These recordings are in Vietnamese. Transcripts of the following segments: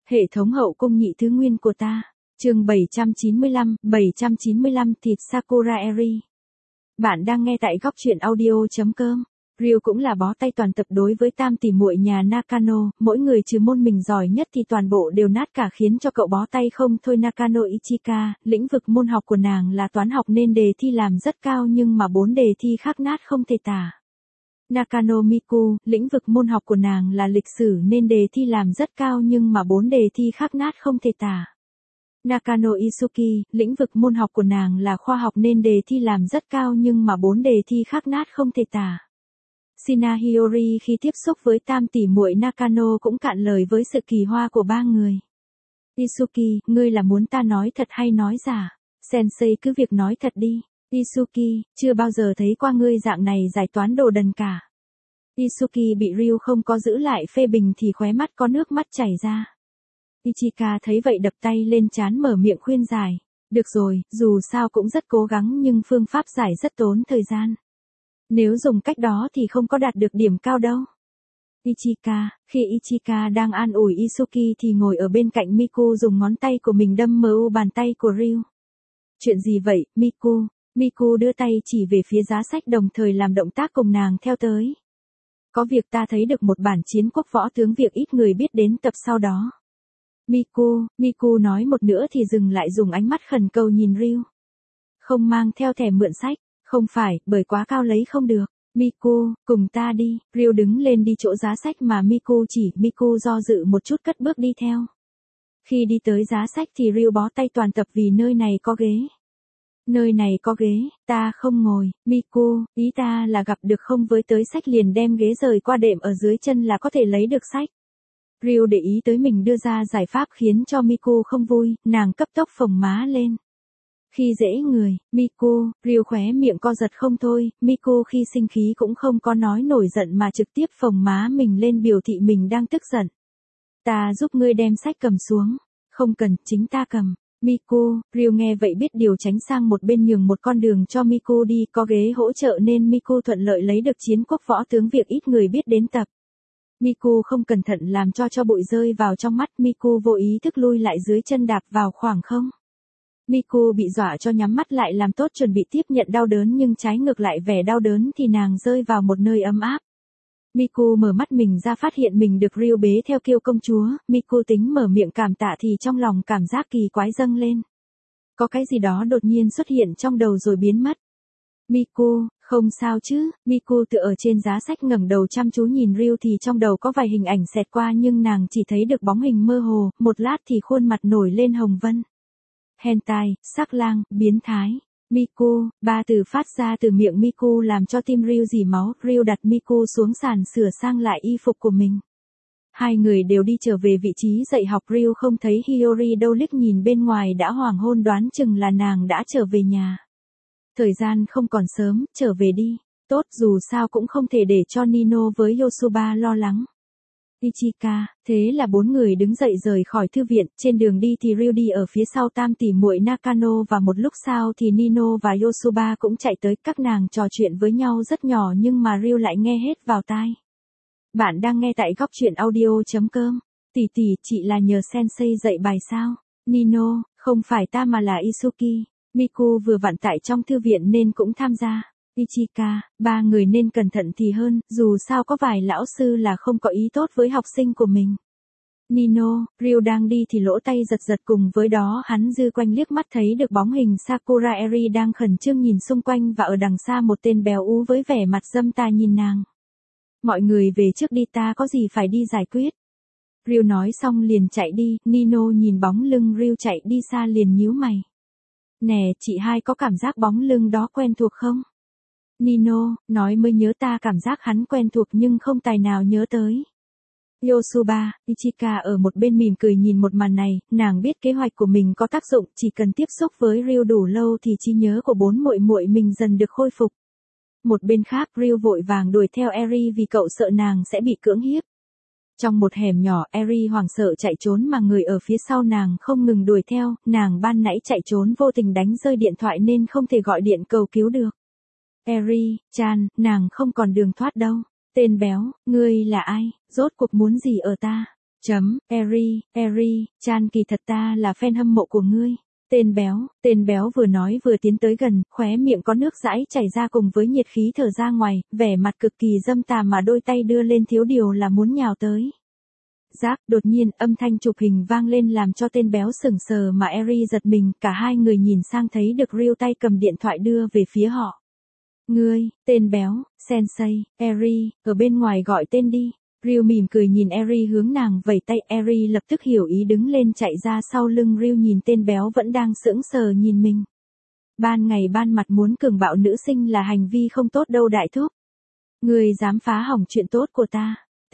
Hệ thống hậu cung nhị thứ nguyên của ta. Chương 795 thịt Sakura Eri. Bạn đang nghe tại góc truyện audio.com. Ryu cũng là bó tay toàn tập đối với tam tỷ muội nhà Nakano, mỗi người trừ môn mình giỏi nhất thì toàn bộ đều nát cả khiến cho cậu bó tay không thôi. Nakano Ichika, lĩnh vực môn học của nàng là toán học nên đề thi làm rất cao nhưng mà 4 đề thi khác nát không thể tả. Nakano Miku, lĩnh vực môn học của nàng là lịch sử nên đề thi làm rất cao nhưng mà 4 đề thi khác nát không thể tả. Nakano Isuki, lĩnh vực môn học của nàng là khoa học nên đề thi làm rất cao nhưng mà 4 đề thi khác nát không thể tả. Shina Hiyori khi tiếp xúc với tam tỷ muội Nakano cũng cạn lời với sự kỳ hoa của ba người. Isuki, ngươi là muốn ta nói thật hay nói giả? Sensei cứ việc nói thật đi. Isuki, chưa bao giờ thấy qua ngươi dạng này giải toán đồ đần cả. Isuki bị Ryu không có giữ lại phê bình thì khóe mắt có nước mắt chảy ra. Ichika thấy vậy đập tay lên trán mở miệng khuyên giải. Được rồi, dù sao cũng rất cố gắng nhưng phương pháp giải rất tốn thời gian. Nếu dùng cách đó thì không có đạt được điểm cao đâu. Ichika, khi Ichika đang an ủi Isuki thì ngồi ở bên cạnh Miku dùng ngón tay của mình đâm mu bàn tay của Ryu. Chuyện gì vậy, Miku? Miku đưa tay chỉ về phía giá sách đồng thời làm động tác cùng nàng theo tới. Có việc ta thấy được một bản chiến quốc võ tướng việc ít người biết đến tập sau đó. Miku nói một nữa thì dừng lại dùng ánh mắt khẩn cầu nhìn Ryu. Không mang theo thẻ mượn sách, không phải, bởi quá cao lấy không được. Miku, cùng ta đi. Ryu đứng lên đi chỗ giá sách mà Miku chỉ, Miku do dự một chút cất bước đi theo. Khi đi tới giá sách thì Ryu bó tay toàn tập vì nơi này có ghế. Nơi này có ghế, ta không ngồi. Miku, ý ta là gặp được không với tới sách liền đem ghế rời qua đệm ở dưới chân là có thể lấy được sách. Ryu để ý tới mình đưa ra giải pháp khiến cho Miku không vui, nàng cấp tốc phồng má lên. Khi dễ người, Miku, Ryu khóe miệng co giật không thôi, Miku khi sinh khí cũng không có nói nổi giận mà trực tiếp phồng má mình lên biểu thị mình đang tức giận. Ta giúp ngươi đem sách cầm xuống. Không cần, chính ta cầm. Miku, Ryu nghe vậy biết điều tránh sang một bên nhường một con đường cho Miku đi, có ghế hỗ trợ nên Miku thuận lợi lấy được chiến quốc võ tướng việc ít người biết đến tập. Miku không cẩn thận làm cho bụi rơi vào trong mắt, Miku vô ý thức lui lại dưới chân đạp vào khoảng không. Miku bị dọa cho nhắm mắt lại làm tốt chuẩn bị tiếp nhận đau đớn nhưng trái ngược lại vẻ đau đớn thì nàng rơi vào một nơi ấm áp. Miku mở mắt mình ra phát hiện mình được Ryu bế theo kiêu công chúa, Miku tính mở miệng cảm tạ thì trong lòng cảm giác kỳ quái dâng lên. Có cái gì đó đột nhiên xuất hiện trong đầu rồi biến mất. Miku, không sao chứ? Miku tựa ở trên giá sách ngẩng đầu chăm chú nhìn Ryu thì trong đầu có vài hình ảnh xẹt qua nhưng nàng chỉ thấy được bóng hình mơ hồ, một lát thì khuôn mặt nổi lên hồng vân. Hentai, sắc lang, biến thái. Miku, ba từ phát ra từ miệng Miku làm cho tim Ryu rỉ máu, Ryu đặt Miku xuống sàn sửa sang lại y phục của mình. Hai người đều đi trở về vị trí dạy học, Ryu không thấy Hiyori đâu, liếc nhìn bên ngoài đã hoàng hôn đoán chừng là nàng đã trở về nhà. Thời gian không còn sớm, trở về đi. Tốt, dù sao cũng không thể để cho Nino với Yosuba lo lắng. Ichika, thế là 4 người đứng dậy rời khỏi thư viện, trên đường đi thì Ryu đi ở phía sau tam tỷ muội Nakano và một lúc sau thì Nino và Yosuba cũng chạy tới, các nàng trò chuyện với nhau rất nhỏ nhưng mà Ryu lại nghe hết vào tai. Bạn đang nghe tại góc truyện audio.com. Tỷ tỷ, chị là nhờ sensei dạy bài sao? Nino, không phải ta mà là Isuki. Miku vừa vặn tại trong thư viện nên cũng tham gia. Ichika, ba người nên cẩn thận thì hơn, dù sao có vài lão sư là không có ý tốt với học sinh của mình. Nino, Ryu đang đi thì lỗ tay giật giật, cùng với đó hắn dư quanh liếc mắt thấy được bóng hình Sakura Eri đang khẩn trương nhìn xung quanh và ở đằng xa một tên béo ú với vẻ mặt dâm tà nhìn nàng. Mọi người về trước đi, ta có gì phải đi giải quyết. Ryu nói xong liền chạy đi, Nino nhìn bóng lưng Ryu chạy đi xa liền nhíu mày. Nè, chị hai có cảm giác bóng lưng đó quen thuộc không? Nino, nói mới nhớ ta cảm giác hắn quen thuộc nhưng không tài nào nhớ tới. Yosuba, Ichika ở một bên mỉm cười nhìn một màn này, nàng biết kế hoạch của mình có tác dụng, chỉ cần tiếp xúc với Ryu đủ lâu thì trí nhớ của 4 muội muội mình dần được khôi phục. Một bên khác Ryu vội vàng đuổi theo Eri vì cậu sợ nàng sẽ bị cưỡng hiếp. Trong một hẻm nhỏ, Eri hoảng sợ chạy trốn mà người ở phía sau nàng không ngừng đuổi theo, nàng ban nãy chạy trốn vô tình đánh rơi điện thoại nên không thể gọi điện cầu cứu được. Eri-chan, nàng không còn đường thoát đâu. Tên béo, ngươi là ai, rốt cuộc muốn gì ở ta? Eri, Chan kỳ thật ta là fan hâm mộ của ngươi. Tên béo vừa nói vừa tiến tới gần, khóe miệng có nước dãi chảy ra cùng với nhiệt khí thở ra ngoài, vẻ mặt cực kỳ dâm tà mà đôi tay đưa lên thiếu điều là muốn nhào tới. Rác, đột nhiên âm thanh chụp hình vang lên làm cho tên béo sững sờ mà Eri giật mình, cả hai người nhìn sang thấy được Ryu tay cầm điện thoại đưa về phía họ. Ngươi, tên béo, Sensei, Eri, ở bên ngoài gọi tên đi. Ryu mỉm cười nhìn Eri hướng nàng vẫy tay, Eri lập tức hiểu ý đứng lên chạy ra sau lưng Ryu nhìn tên béo vẫn đang sững sờ nhìn mình. Ban ngày ban mặt muốn cường bạo nữ sinh là hành vi không tốt đâu đại thúc. Ngươi dám phá hỏng chuyện tốt của ta.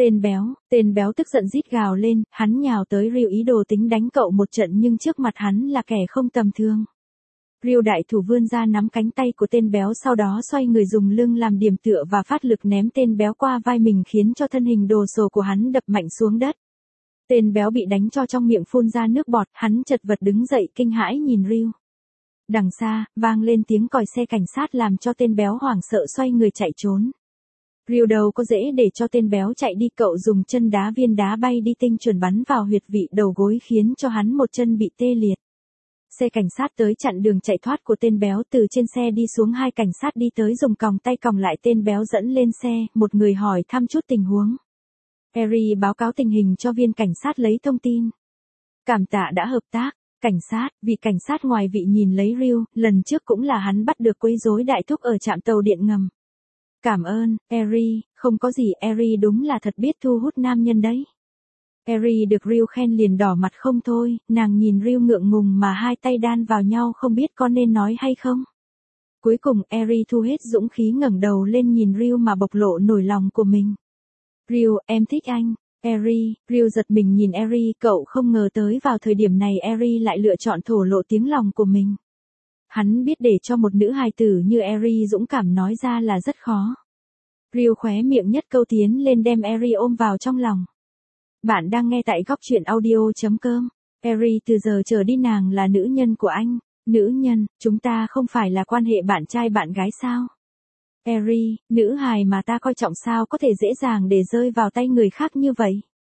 Tên béo tức giận rít gào lên, hắn nhào tới Ryu ý đồ tính đánh cậu một trận nhưng trước mặt hắn là kẻ không tầm thường. Ryu đại thủ vươn ra nắm cánh tay của tên béo sau đó xoay người dùng lưng làm điểm tựa và phát lực ném tên béo qua vai mình khiến cho thân hình đồ sộ của hắn đập mạnh xuống đất. Tên béo bị đánh cho trong miệng phun ra nước bọt, hắn chật vật đứng dậy kinh hãi nhìn Ryu. Đằng xa, vang lên tiếng còi xe cảnh sát làm cho tên béo hoảng sợ xoay người chạy trốn. Ryu đâu có dễ để cho tên béo chạy đi, cậu dùng chân đá viên đá bay đi tinh chuẩn bắn vào huyệt vị đầu gối khiến cho hắn một chân bị tê liệt. Xe cảnh sát tới chặn đường chạy thoát của tên béo, từ trên xe đi xuống hai cảnh sát đi tới dùng còng tay còng lại tên béo dẫn lên xe, một người hỏi thăm chút tình huống. Eri báo cáo tình hình cho viên cảnh sát lấy thông tin. Cảm tạ đã hợp tác, cảnh sát, vị cảnh sát ngoài vị nhìn lấy Ryu, lần trước cũng là hắn bắt được quấy rối đại thúc ở trạm tàu điện ngầm. Cảm ơn, Eri, không có gì, Eri đúng là thật biết thu hút nam nhân đấy. Eri được Ryu khen liền đỏ mặt không thôi, nàng nhìn Ryu ngượng ngùng mà hai tay đan vào nhau không biết có nên nói hay không. Cuối cùng Eri thu hết dũng khí ngẩng đầu lên nhìn Ryu mà bộc lộ nỗi lòng của mình. Ryu, em thích anh. Ryu giật mình nhìn Eri, cậu không ngờ tới vào thời điểm này Eri lại lựa chọn thổ lộ tiếng lòng của mình. Hắn biết để cho một nữ hài tử như Eri dũng cảm nói ra là rất khó. Ryu khóe miệng nhất câu tiến lên đem Eri ôm vào trong lòng. Bạn đang nghe tại góc truyện audio.com. Eri, từ giờ trở đi nàng là nữ nhân của anh. Nữ nhân, chúng ta không phải là quan hệ bạn trai bạn gái sao? Eri, nữ hài mà ta coi trọng sao có thể dễ dàng để rơi vào tay người khác như vậy?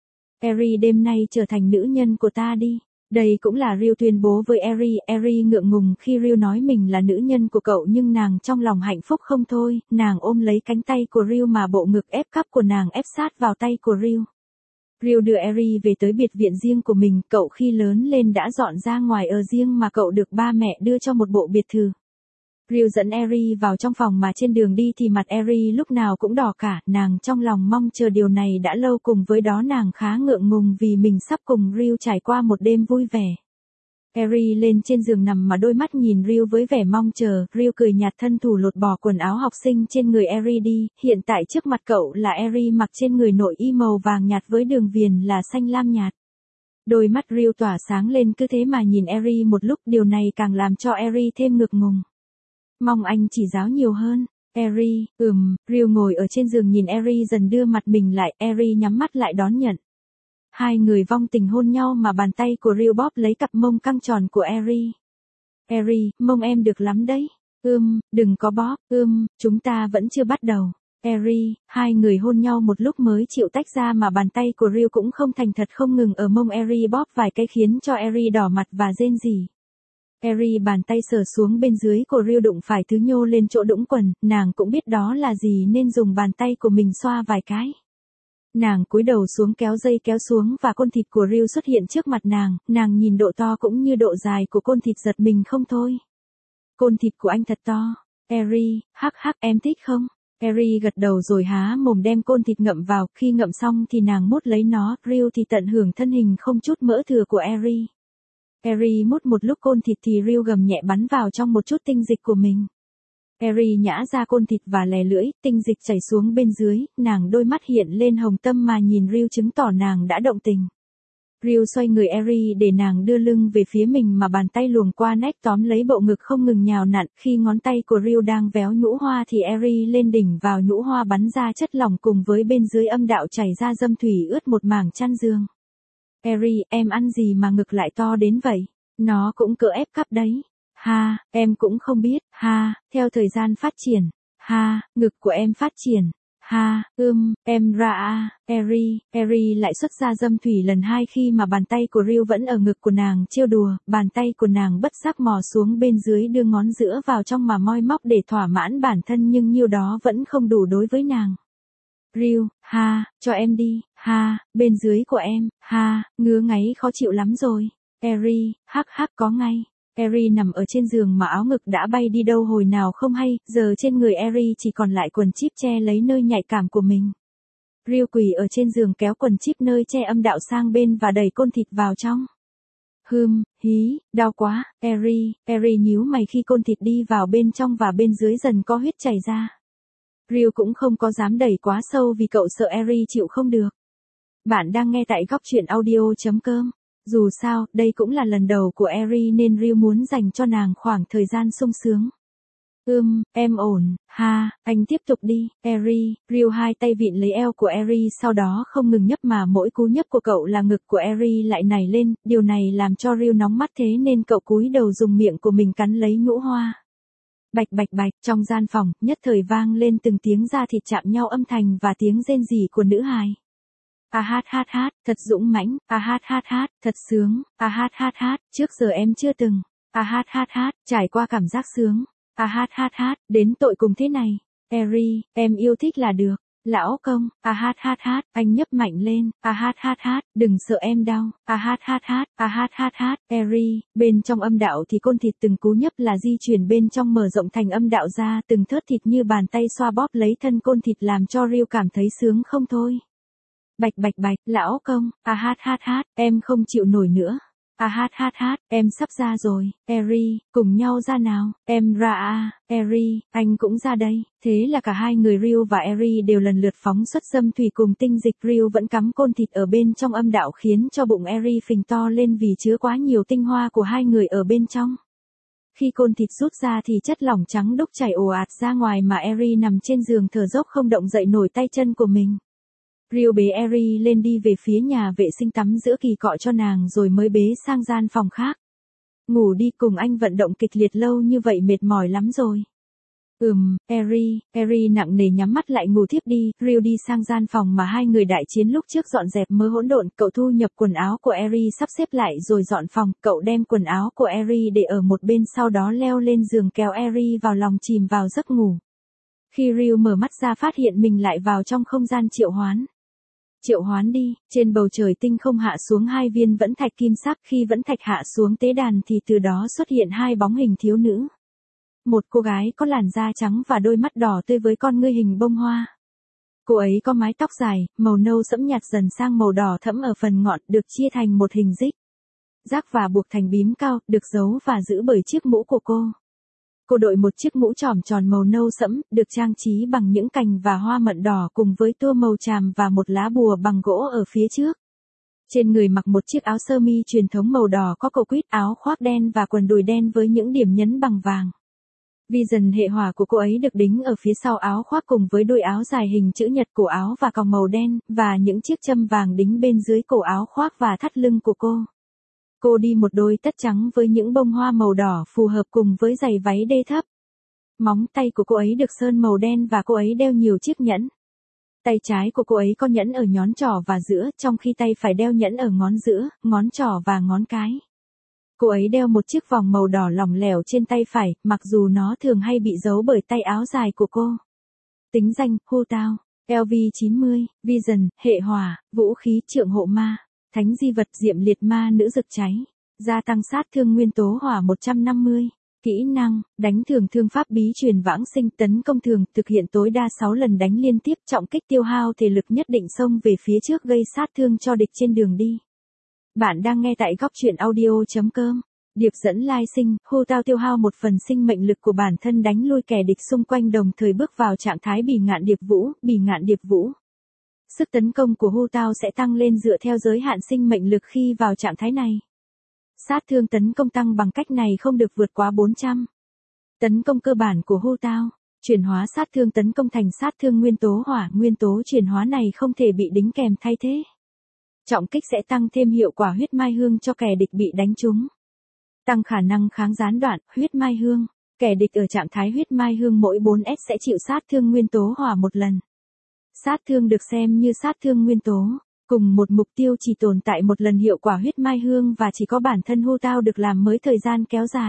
Eri, đêm nay trở thành nữ nhân của ta đi. Đây cũng là Ryu tuyên bố với Eri. Eri ngượng ngùng khi Ryu nói mình là nữ nhân của cậu nhưng nàng trong lòng hạnh phúc không thôi, nàng ôm lấy cánh tay của Ryu mà bộ ngực ép cắp của nàng ép sát vào tay của Ryu. Ryu đưa Eri về tới biệt viện riêng của mình, cậu khi lớn lên đã dọn ra ngoài ở riêng mà cậu được ba mẹ đưa cho một bộ biệt thự. Ryu dẫn Eri vào trong phòng mà trên đường đi thì mặt Eri lúc nào cũng đỏ cả, nàng trong lòng mong chờ điều này đã lâu, cùng với đó nàng khá ngượng ngùng vì mình sắp cùng Ryu trải qua một đêm vui vẻ. Eri lên trên giường nằm mà đôi mắt nhìn Ryu với vẻ mong chờ, Ryu cười nhạt thân thủ lột bỏ quần áo học sinh trên người Eri đi, hiện tại trước mặt cậu là Eri mặc trên người nội y màu vàng nhạt với đường viền là xanh lam nhạt. Đôi mắt Ryu tỏa sáng lên, cứ thế mà nhìn Eri một lúc, điều này càng làm cho Eri thêm ngượng ngùng. Mong anh chỉ giáo nhiều hơn. Eri, Ryu ngồi ở trên giường nhìn Eri dần đưa mặt mình lại, Eri nhắm mắt lại đón nhận. Hai người vong tình hôn nhau mà bàn tay của Ryu bóp lấy cặp mông căng tròn của Eri. Eri, mông em được lắm đấy. Đừng có bóp, chúng ta vẫn chưa bắt đầu. Eri, hai người hôn nhau một lúc mới chịu tách ra mà bàn tay của Ryu cũng không thành thật không ngừng ở mông Eri bóp vài cái khiến cho Eri đỏ mặt và rên rỉ. Eri bàn tay sờ xuống bên dưới của Ryu đụng phải thứ nhô lên chỗ đũng quần, nàng cũng biết đó là gì nên dùng bàn tay của mình xoa vài cái. Nàng cúi đầu xuống kéo dây kéo xuống và côn thịt của Ryu xuất hiện trước mặt nàng nhìn độ to cũng như độ dài của côn thịt giật mình không thôi. Côn thịt của anh thật to. Eri, em thích không? Eri gật đầu rồi há mồm đem côn thịt ngậm vào, khi ngậm xong thì nàng mút lấy nó, Ryu thì tận hưởng thân hình không chút mỡ thừa của Eri. Eri mút một lúc côn thịt thì Ryu gầm nhẹ bắn vào trong một chút tinh dịch của mình. Eri nhả ra côn thịt và lè lưỡi, tinh dịch chảy xuống bên dưới, nàng đôi mắt hiện lên hồng tâm mà nhìn Ryu chứng tỏ nàng đã động tình. Ryu xoay người Eri để nàng đưa lưng về phía mình mà bàn tay luồn qua nách tóm lấy bộ ngực không ngừng nhào nặn, khi ngón tay của Ryu đang véo nhũ hoa thì Eri lên đỉnh vào nhũ hoa bắn ra chất lỏng cùng với bên dưới âm đạo chảy ra dâm thủy ướt một mảng chăn giường. Eri, em ăn gì mà ngực lại to đến vậy? Nó cũng cỡ ép cắp đấy. Ha, em cũng không biết. Ha, theo thời gian phát triển. Ha, ngực của em phát triển. Em ra a, Eri lại xuất ra dâm thủy lần hai khi mà bàn tay của Ryu vẫn ở ngực của nàng trêu đùa, bàn tay của nàng bất giác mò xuống bên dưới đưa ngón giữa vào trong mà moi móc để thỏa mãn bản thân nhưng nhiêu đó vẫn không đủ đối với nàng. Ryu, cho em đi, bên dưới của em, ngứa ngáy khó chịu lắm rồi. Eri, có ngay. Eri nằm ở trên giường mà áo ngực đã bay đi đâu hồi nào không hay, giờ trên người Eri chỉ còn lại quần chip che lấy nơi nhạy cảm của mình. Ryu quỳ ở trên giường kéo quần chip nơi che âm đạo sang bên và đẩy côn thịt vào trong. Đau quá, Eri nhíu mày khi côn thịt đi vào bên trong và bên dưới dần có huyết chảy ra. Ryu cũng không có dám đẩy quá sâu vì cậu sợ Eri chịu không được. Bạn đang nghe tại góc truyện audio.com. Dù sao, đây cũng là lần đầu của Eri nên Ryu muốn dành cho nàng khoảng thời gian sung sướng. Em ổn, anh tiếp tục đi, Eri. Ryu hai tay vịn lấy eo của Eri sau đó không ngừng nhấp mà mỗi cú nhấp của cậu là ngực của Eri lại nảy lên, điều này làm cho Ryu nóng mắt thế nên cậu cúi đầu dùng miệng của mình cắn lấy nhũ hoa. Bạch, trong gian phòng, nhất thời vang lên từng tiếng da thịt chạm nhau âm thanh và tiếng rên rỉ của nữ hài. Thật dũng mãnh, thật sướng, trước giờ em chưa từng, trải qua cảm giác sướng, đến tội cùng thế này, Eri, em yêu thích là được, lão công, anh nhấp mạnh lên, đừng sợ em đau, Eri, bên trong âm đạo thì côn thịt từng cú nhấp là di chuyển bên trong mở rộng thành âm đạo ra từng thớt thịt như bàn tay xoa bóp lấy thân côn thịt làm cho Ryu cảm thấy sướng không thôi. Bạch, lão công, em không chịu nổi nữa. Em sắp ra rồi, Eri, cùng nhau ra nào, em ra a, Eri, anh cũng ra đây. Thế là cả hai người Ryu và Eri đều lần lượt phóng xuất dâm thủy cùng tinh dịch. Ryu vẫn cắm côn thịt ở bên trong âm đạo khiến cho bụng Eri phình to lên vì chứa quá nhiều tinh hoa của hai người ở bên trong. Khi côn thịt rút ra thì chất lỏng trắng đúc chảy ồ ạt ra ngoài mà Eri nằm trên giường thở dốc không động dậy nổi tay chân của mình. Ryu bế Eri lên đi về phía nhà vệ sinh tắm giữa kỳ cọ cho nàng rồi mới bế sang gian phòng khác. Ngủ đi, cùng anh vận động kịch liệt lâu như vậy mệt mỏi lắm rồi. Eri nặng nề nhắm mắt lại ngủ thiếp đi. Ryu đi sang gian phòng mà hai người đại chiến lúc trước dọn dẹp mớ hỗn độn. Cậu thu nhập quần áo của Eri sắp xếp lại rồi dọn phòng. Cậu đem quần áo của Eri để ở một bên sau đó leo lên giường kéo Eri vào lòng chìm vào giấc ngủ. Khi Ryu mở mắt ra phát hiện mình lại vào trong không gian triệu hoán. Triệu hoán đi, trên bầu trời tinh không hạ xuống hai viên vẫn thạch kim sắc, khi vẫn thạch hạ xuống tế đàn thì từ đó xuất hiện hai bóng hình thiếu nữ. Một cô gái có làn da trắng và đôi mắt đỏ tươi với con ngươi hình bông hoa. Cô ấy có mái tóc dài, màu nâu sẫm nhạt dần sang màu đỏ thẫm ở phần ngọn, được chia thành một hình rích. Rác và buộc thành bím cao, được giấu và giữ bởi chiếc mũ của cô. Cô đội một chiếc mũ trỏm tròn màu nâu sẫm, được trang trí bằng những cành và hoa mận đỏ cùng với tua màu tràm và một lá bùa bằng gỗ ở phía trước. Trên người mặc một chiếc áo sơ mi truyền thống màu đỏ có cổ quýt, áo khoác đen và quần đùi đen với những điểm nhấn bằng vàng. Vision hệ hỏa của cô ấy được đính ở phía sau áo khoác cùng với đôi áo dài hình chữ nhật, cổ áo và còng màu đen, và những chiếc châm vàng đính bên dưới cổ áo khoác và thắt lưng của cô. Cô đi một đôi tất trắng với những bông hoa màu đỏ phù hợp cùng với giày váy đê thấp. Móng tay của cô ấy được sơn màu đen và cô ấy đeo nhiều chiếc nhẫn. Tay trái của cô ấy có nhẫn ở nhón trỏ và giữa, trong khi tay phải đeo nhẫn ở ngón giữa, ngón trỏ và ngón cái. Cô ấy đeo một chiếc vòng màu đỏ lỏng lẻo trên tay phải, mặc dù nó thường hay bị giấu bởi tay áo dài của cô. Tính danh, Hu Tao, LV90, Vision, hệ hỏa, vũ khí trượng hộ ma. Thánh di vật diệm liệt ma nữ rực cháy. Gia tăng sát thương nguyên tố hỏa 150. Kỹ năng, đánh thường thương pháp bí truyền vãng sinh, tấn công thường, thực hiện tối đa 6 lần đánh liên tiếp, trọng kích tiêu hao thể lực nhất định xông về phía trước gây sát thương cho địch trên đường đi. Bạn đang nghe tại góc truyện audio.com. Điệp dẫn lai sinh, Hu Tao tiêu hao một phần sinh mệnh lực của bản thân đánh lui kẻ địch xung quanh đồng thời bước vào trạng thái bỉ ngạn điệp vũ. Sức tấn công của Hu Tao sẽ tăng lên dựa theo giới hạn sinh mệnh lực khi vào trạng thái này. Sát thương tấn công tăng bằng cách này không được vượt quá 400. Tấn công cơ bản của Hu Tao, chuyển hóa sát thương tấn công thành sát thương nguyên tố hỏa, nguyên tố chuyển hóa này không thể bị đính kèm thay thế. Trọng kích sẽ tăng thêm hiệu quả huyết mai hương cho kẻ địch bị đánh trúng. Tăng khả năng kháng gián đoạn, huyết mai hương. Kẻ địch ở trạng thái huyết mai hương mỗi 4S sẽ chịu sát thương nguyên tố hỏa một lần. Sát thương được xem như sát thương nguyên tố. Cùng một mục tiêu chỉ tồn tại một lần hiệu quả huyết mai hương và chỉ có bản thân Hu Tao được làm mới thời gian kéo dài.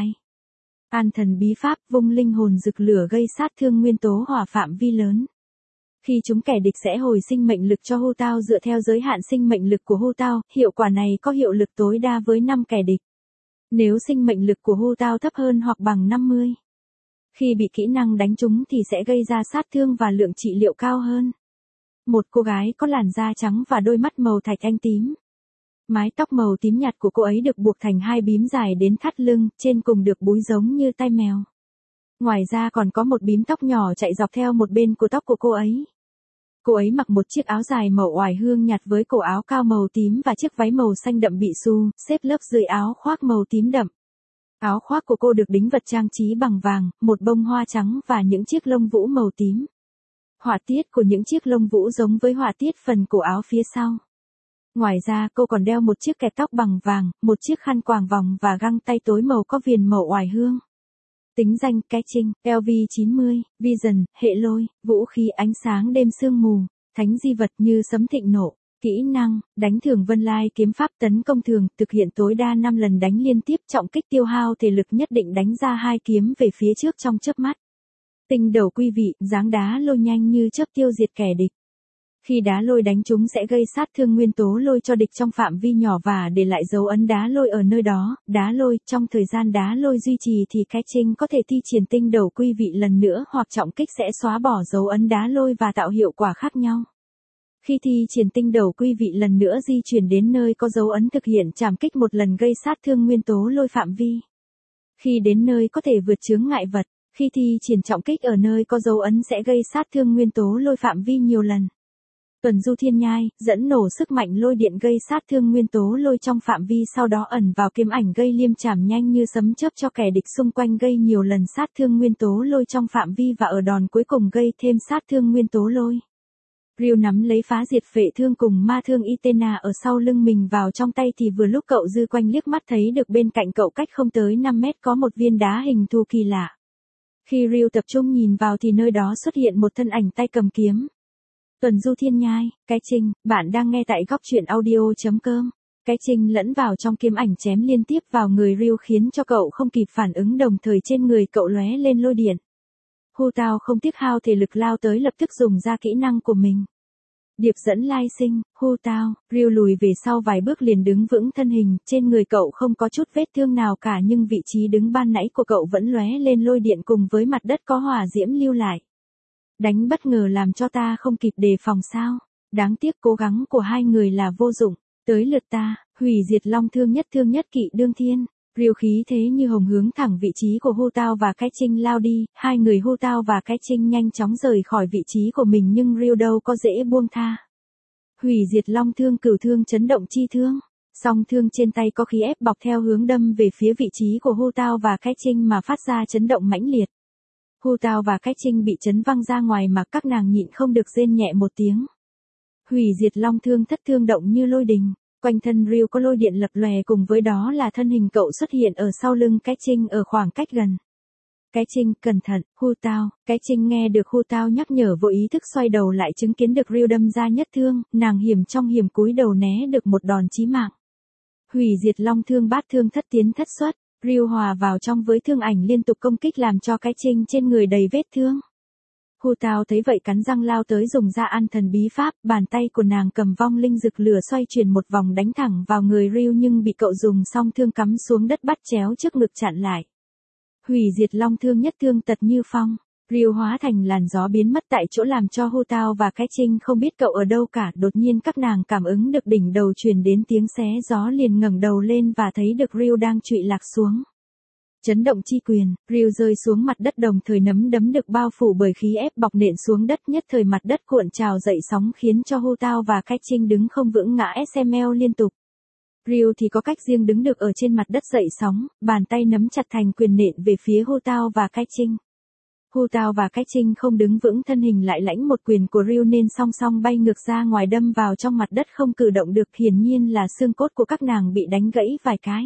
An thần bí pháp vung linh hồn rực lửa gây sát thương nguyên tố hỏa phạm vi lớn. Khi chúng kẻ địch sẽ hồi sinh mệnh lực cho Hu Tao dựa theo giới hạn sinh mệnh lực của Hu Tao, hiệu quả này có hiệu lực tối đa với 5 kẻ địch. Nếu sinh mệnh lực của Hu Tao thấp hơn hoặc bằng 50. Khi bị kỹ năng đánh trúng thì sẽ gây ra sát thương và lượng trị liệu cao hơn. Một cô gái có làn da trắng và đôi mắt màu thạch anh tím. Mái tóc màu tím nhạt của cô ấy được buộc thành 2 bím dài đến thắt lưng, trên cùng được búi giống như tai mèo. Ngoài ra còn có một bím tóc nhỏ chạy dọc theo một bên của tóc của cô ấy. Cô ấy mặc một chiếc áo dài màu oải hương nhạt với cổ áo cao màu tím và chiếc váy màu xanh đậm bị xù, xếp lớp dưới áo khoác màu tím đậm. Áo khoác của cô được đính vật trang trí bằng vàng, một bông hoa trắng và những chiếc lông vũ màu tím. Họa tiết của những chiếc lông vũ giống với họa tiết phần cổ áo phía sau. Ngoài ra cô còn đeo một chiếc kẹp tóc bằng vàng, một chiếc khăn quàng vòng và găng tay tối màu có viền màu oải hương. Tính danh, Catching, LV90, Vision, hệ lôi, vũ khí ánh sáng đêm sương mù, thánh di vật như sấm thịnh nộ. Kỹ năng, đánh thường vân lai kiếm pháp tấn công thường, thực hiện tối đa 5 lần đánh liên tiếp trọng kích tiêu hao thể lực nhất định đánh ra 2 kiếm về phía trước trong chớp mắt. Tinh đầu quý vị, giáng đá lôi nhanh như chớp tiêu diệt kẻ địch. Khi đá lôi đánh chúng sẽ gây sát thương nguyên tố lôi cho địch trong phạm vi nhỏ và để lại dấu ấn đá lôi ở nơi đó. Đá lôi, trong thời gian đá lôi duy trì thì Catching có thể thi triển tinh đầu quý vị lần nữa hoặc trọng kích sẽ xóa bỏ dấu ấn đá lôi và tạo hiệu quả khác nhau. Khi thi triển tinh đầu quý vị lần nữa di chuyển đến nơi có dấu ấn thực hiện trảm kích một lần gây sát thương nguyên tố lôi phạm vi. Khi đến nơi có thể vượt chướng ngại vật, khi thi triển trọng kích ở nơi có dấu ấn sẽ gây sát thương nguyên tố lôi phạm vi nhiều lần. Tuần du thiên nhai, dẫn nổ sức mạnh lôi điện gây sát thương nguyên tố lôi trong phạm vi sau đó ẩn vào kiếm ảnh gây liêm chảm nhanh như sấm chớp cho kẻ địch xung quanh gây nhiều lần sát thương nguyên tố lôi trong phạm vi và ở đòn cuối cùng gây thêm sát thương nguyên tố lôi. Ryu nắm lấy phá diệt phệ thương cùng ma thương Itena ở sau lưng mình vào trong tay thì vừa lúc cậu dư quanh liếc mắt thấy được bên cạnh cậu cách không tới 5 mét có một viên đá hình thù kỳ lạ. Khi Ryu tập trung nhìn vào thì nơi đó xuất hiện một thân ảnh tay cầm kiếm. Tuần du thiên nhai, Catching, bạn đang nghe tại góc truyện audio.com. Catching lẫn vào trong kiếm ảnh chém liên tiếp vào người Ryu khiến cho cậu không kịp phản ứng đồng thời trên người cậu lóe lên lôi điện. Hu Tao không tiếc hao thể lực lao tới lập tức dùng ra kỹ năng của mình. Điệp dẫn lai sinh, Hu Tao, Ryu lùi về sau vài bước liền đứng vững thân hình, trên người cậu không có chút vết thương nào cả nhưng vị trí đứng ban nãy của cậu vẫn lóe lên lôi điện cùng với mặt đất có hỏa diễm lưu lại. Đánh bất ngờ làm cho ta không kịp đề phòng sao, đáng tiếc cố gắng của hai người là vô dụng, tới lượt ta, hủy diệt long thương nhất kỵ đương thiên. Ryu khí thế như hồng hướng thẳng vị trí của Hu Tao và Catching lao đi, hai người Hu Tao và Catching nhanh chóng rời khỏi vị trí của mình nhưng Ryu đâu có dễ buông tha. Hủy diệt long thương cửu thương chấn động chi thương, song thương trên tay có khí ép bọc theo hướng đâm về phía vị trí của Hu Tao và Catching mà phát ra chấn động mãnh liệt. Hu Tao và Catching bị chấn văng ra ngoài mà các nàng nhịn không được rên nhẹ một tiếng. Hủy diệt long thương thất thương động như lôi đình. Quanh thân Ryu có lôi điện lập lòe cùng với đó là thân hình cậu xuất hiện ở sau lưng Catching ở khoảng cách gần. Catching, cẩn thận, Hu Tao. Catching nghe được Hu Tao nhắc nhở vô ý thức xoay đầu lại chứng kiến được Ryu đâm ra nhất thương, nàng hiểm trong hiểm cúi đầu né được một đòn chí mạng. Hủy diệt long thương bát thương thất tiến thất xuất, Ryu hòa vào trong với thương ảnh liên tục công kích làm cho Catching trên người đầy vết thương. Hu Tao thấy vậy cắn răng lao tới dùng ra an thần bí pháp, bàn tay của nàng cầm vong linh rực lửa xoay chuyển một vòng đánh thẳng vào người Ryu nhưng bị cậu dùng song thương cắm xuống đất bắt chéo trước ngực chặn lại. Hủy diệt long thương nhất thương tật như phong, Ryu hóa thành làn gió biến mất tại chỗ làm cho Hu Tao và Catching không biết cậu ở đâu cả, đột nhiên các nàng cảm ứng được đỉnh đầu truyền đến tiếng xé gió liền ngẩng đầu lên và thấy được Ryu đang trụy lạc xuống. Chấn động chi quyền, Ryu rơi xuống mặt đất đồng thời nắm đấm được bao phủ bởi khí ép bọc nện xuống đất nhất thời mặt đất cuộn trào dậy sóng khiến cho Hu Tao và Catching đứng không vững ngã SML liên tục. Ryu thì có cách riêng đứng được ở trên mặt đất dậy sóng, bàn tay nắm chặt thành quyền nện về phía Hu Tao và Catching. Hu Tao và Catching không đứng vững thân hình lại lãnh một quyền của Ryu nên song song bay ngược ra ngoài đâm vào trong mặt đất không cử động được, hiển nhiên là xương cốt của các nàng bị đánh gãy vài cái.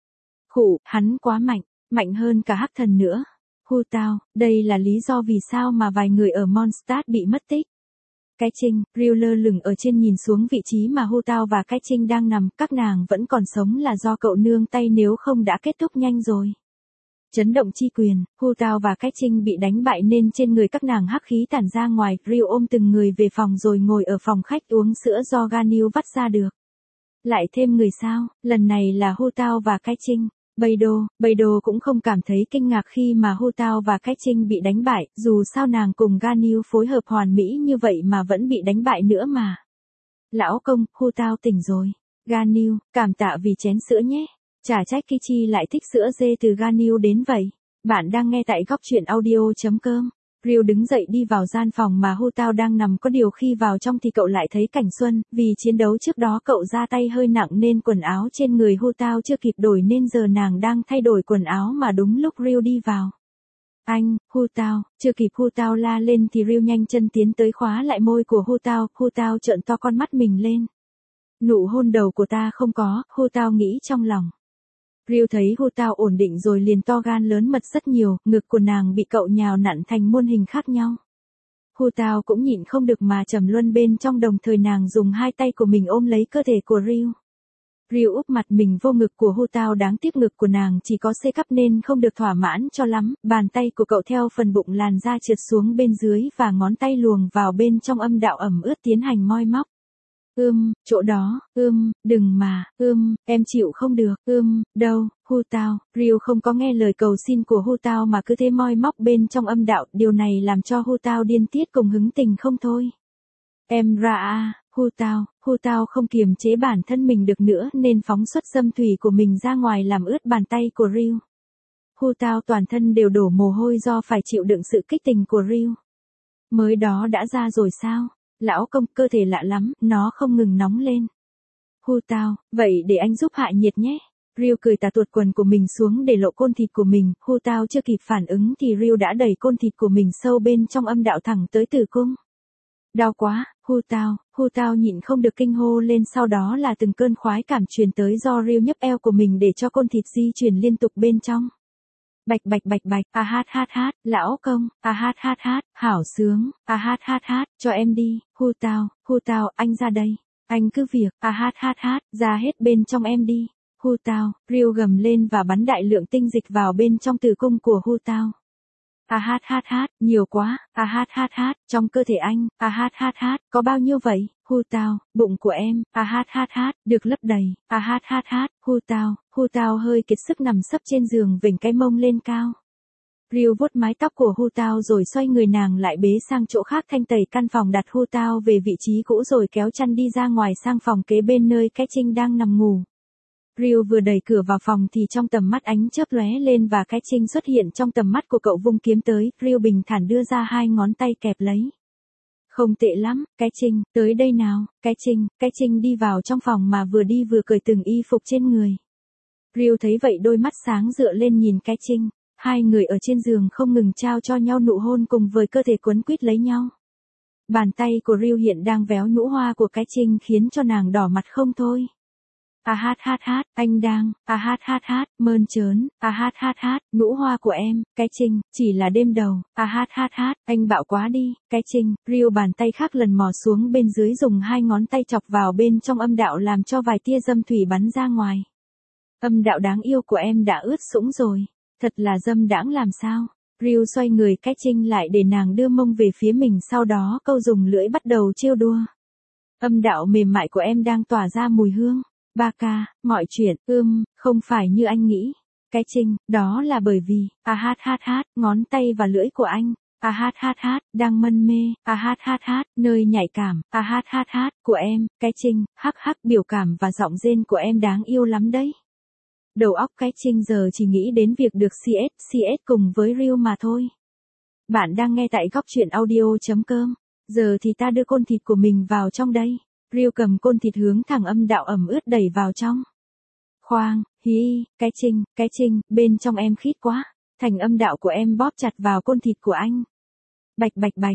Khụ, hắn quá mạnh. Mạnh hơn cả hắc thần nữa. Hu Tao, đây là lý do vì sao mà vài người ở Mondstadt bị mất tích. Cái Trinh, Ryu lơ lửng ở trên nhìn xuống vị trí mà Hu Tao và Cái Trinh đang nằm, các nàng vẫn còn sống là do cậu nương tay nếu không đã kết thúc nhanh rồi. Chấn động chi quyền, Hu Tao và Cái Trinh bị đánh bại nên trên người các nàng hắc khí tản ra ngoài, Ryu ôm từng người về phòng rồi ngồi ở phòng khách uống sữa do Ganyu vắt ra được. Lại thêm người sao, lần này là Hu Tao và Cái Trinh. Bầy đồ cũng không cảm thấy kinh ngạc khi mà Hu Tao và Cái Trinh bị đánh bại, dù sao nàng cùng Ganyu phối hợp hoàn mỹ như vậy mà vẫn bị đánh bại nữa mà. Lão công, Hu Tao tỉnh rồi. Ganyu, cảm tạ vì chén sữa nhé. Chả trách Kichi lại thích sữa dê từ Ganyu đến vậy. Bạn đang nghe tại góc truyện audio.com. Ryu đứng dậy đi vào gian phòng mà Hu Tao đang nằm, có điều khi vào trong thì cậu lại thấy Cảnh Xuân, vì chiến đấu trước đó cậu ra tay hơi nặng nên quần áo trên người Hu Tao chưa kịp đổi nên giờ nàng đang thay đổi quần áo mà đúng lúc Ryu đi vào. Anh, Hu Tao, chưa kịp Hu Tao la lên thì Ryu nhanh chân tiến tới khóa lại môi của Hu Tao trợn to con mắt mình lên. Nụ hôn đầu của ta không có, Hu Tao nghĩ trong lòng. Ryu thấy Hu Tao ổn định rồi liền to gan lớn mật rất nhiều, ngực của nàng bị cậu nhào nặn thành muôn hình khác nhau. Hu Tao cũng nhịn không được mà trầm luân bên trong, đồng thời nàng dùng hai tay của mình ôm lấy cơ thể của Ryu. Ryu úp mặt mình vô ngực của Hu Tao, đáng tiếc ngực của nàng chỉ có C cấp nên không được thỏa mãn cho lắm, bàn tay của cậu theo phần bụng làn da trượt xuống bên dưới và ngón tay luồn vào bên trong âm đạo ẩm ướt tiến hành moi móc. Chỗ đó, đừng mà, em chịu không được, đâu, Hu Tao, Ryu không có nghe lời cầu xin của Hu Tao mà cứ thế moi móc bên trong âm đạo, điều này làm cho Hu Tao điên tiết cùng hứng tình không thôi. Em ra à, Hu Tao không kiềm chế bản thân mình được nữa nên phóng xuất dâm thủy của mình ra ngoài làm ướt bàn tay của Ryu. Hu Tao toàn thân đều đổ mồ hôi do phải chịu đựng sự kích tình của Ryu. Mới đó đã ra rồi sao? Lão công, cơ thể lạ lắm, nó không ngừng nóng lên. Hu Tao, vậy để anh giúp hạ nhiệt nhé. Ryu cười tà tuột quần của mình xuống để lộ côn thịt của mình, Hu Tao chưa kịp phản ứng thì Ryu đã đẩy côn thịt của mình sâu bên trong âm đạo thẳng tới tử cung. Đau quá, Hu Tao nhịn không được kinh hô lên, sau đó là từng cơn khoái cảm truyền tới do Ryu nhấp eo của mình để cho côn thịt di chuyển liên tục bên trong. Bạch, lão công, hảo sướng, cho em đi, Hu Tao, anh ra đây, anh cứ việc, ra hết bên trong em đi, Hu Tao, Ryu gầm lên và bắn đại lượng tinh dịch vào bên trong tử cung của Hu Tao. Nhiều quá, trong cơ thể anh, có bao nhiêu vậy, Hu Tao, bụng của em, được lấp đầy, Hu Tao hơi kiệt sức nằm sấp trên giường vểnh cái mông lên cao. Ryu vuốt mái tóc của Hu Tao rồi xoay người nàng lại bế sang chỗ khác, thanh tẩy căn phòng, đặt Hu Tao về vị trí cũ rồi kéo chăn đi ra ngoài sang phòng kế bên nơi Cái Trinh đang nằm ngủ. Ryu vừa đẩy cửa vào phòng thì trong tầm mắt ánh chớp lóe lên và Cái Trinh xuất hiện trong tầm mắt của cậu, vung kiếm tới, Ryu bình thản đưa ra hai ngón tay kẹp lấy. Không tệ lắm, Cái Trinh, tới đây nào, Cái Trinh đi vào trong phòng mà vừa đi vừa cởi từng y phục trên người. Ryu thấy vậy đôi mắt sáng dựa lên nhìn Cái Trinh, hai người ở trên giường không ngừng trao cho nhau nụ hôn cùng với cơ thể quấn quýt lấy nhau. Bàn tay của Ryu hiện đang véo nhũ hoa của Cái Trinh khiến cho nàng đỏ mặt không thôi. Anh đang, mơn trớn, nhũ hoa của em, Cái Trinh, chỉ là đêm đầu, anh bạo quá đi, Cái Trinh, Ryu bàn tay khác lần mò xuống bên dưới dùng hai ngón tay chọc vào bên trong âm đạo làm cho vài tia dâm thủy bắn ra ngoài. Âm đạo đáng yêu của em đã ướt sũng rồi, thật là dâm đãng làm sao. Ryu xoay người Cái Trinh lại để nàng đưa mông về phía mình, sau đó câu dùng lưỡi bắt đầu trêu đua. Âm đạo mềm mại của em đang tỏa ra mùi hương. Ba ca, mọi chuyện, không phải như anh nghĩ. Cái Trinh, đó là bởi vì, ngón tay và lưỡi của anh, đang mân mê, nơi nhạy cảm, của em, Cái Trinh, biểu cảm và giọng rên của em đáng yêu lắm đấy. Đầu óc Cái Trinh giờ chỉ nghĩ đến việc được CS cùng với Ryu mà thôi. Bạn đang nghe tại góc truyện audio.com. Giờ thì ta đưa côn thịt của mình vào trong đây. Ryu cầm côn thịt hướng thẳng âm đạo ẩm ướt đẩy vào trong. Khoang, Cái Trinh, bên trong em khít quá. Thành âm đạo của em bóp chặt vào côn thịt của anh. Bạch,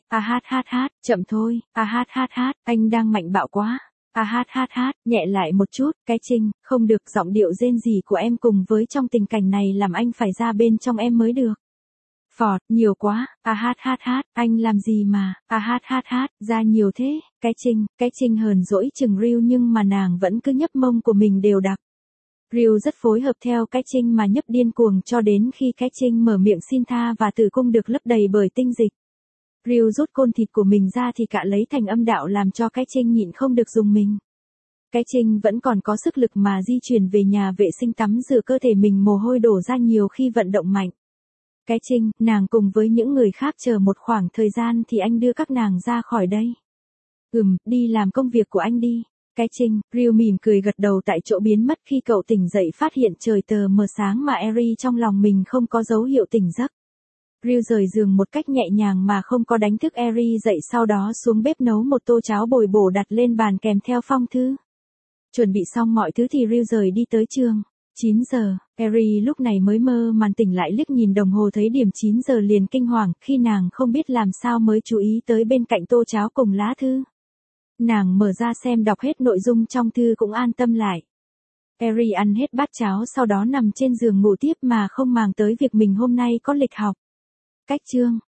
chậm thôi, anh đang mạnh bạo quá. Nhẹ lại một chút, Cái Trinh, không được, giọng điệu rên rỉ của em cùng với trong tình cảnh này làm anh phải ra bên trong em mới được. Phọt, nhiều quá, anh làm gì mà, ra nhiều thế, cái Trinh hờn dỗi chừng Ryu nhưng mà nàng vẫn cứ nhấp mông của mình đều đặ. Ryu rất phối hợp theo cái Trinh mà nhấp điên cuồng cho đến khi cái Trinh mở miệng xin tha và tử cung được lấp đầy bởi tinh dịch. Ryu rút côn thịt của mình ra thì cạ lấy thành âm đạo làm cho cái Trinh nhịn không được dùng mình. Cái Trinh vẫn còn có sức lực mà di chuyển về nhà vệ sinh tắm rửa cơ thể mình mồ hôi đổ ra nhiều khi vận động mạnh. Cái Trinh, nàng cùng với những người khác chờ một khoảng thời gian thì anh đưa các nàng ra khỏi đây. Đi làm công việc của anh đi. Cái Trinh, Ryu mỉm cười gật đầu tại chỗ biến mất khi cậu tỉnh dậy phát hiện trời tờ mờ sáng mà Eri trong lòng mình không có dấu hiệu tỉnh giấc. Ryu rời giường một cách nhẹ nhàng mà không có đánh thức Eri dậy, sau đó xuống bếp nấu một tô cháo bồi bổ đặt lên bàn kèm theo phong thư. Chuẩn bị xong mọi thứ thì Ryu rời đi tới trường. 9 giờ, Eri lúc này mới mơ màn tỉnh lại, liếc nhìn đồng hồ thấy điểm 9 giờ liền kinh hoàng khi nàng không biết làm sao mới chú ý tới bên cạnh tô cháo cùng lá thư. Nàng mở ra xem đọc hết nội dung trong thư cũng an tâm lại. Eri ăn hết bát cháo sau đó nằm trên giường ngủ tiếp mà không màng tới việc mình hôm nay có lịch học. Cách chương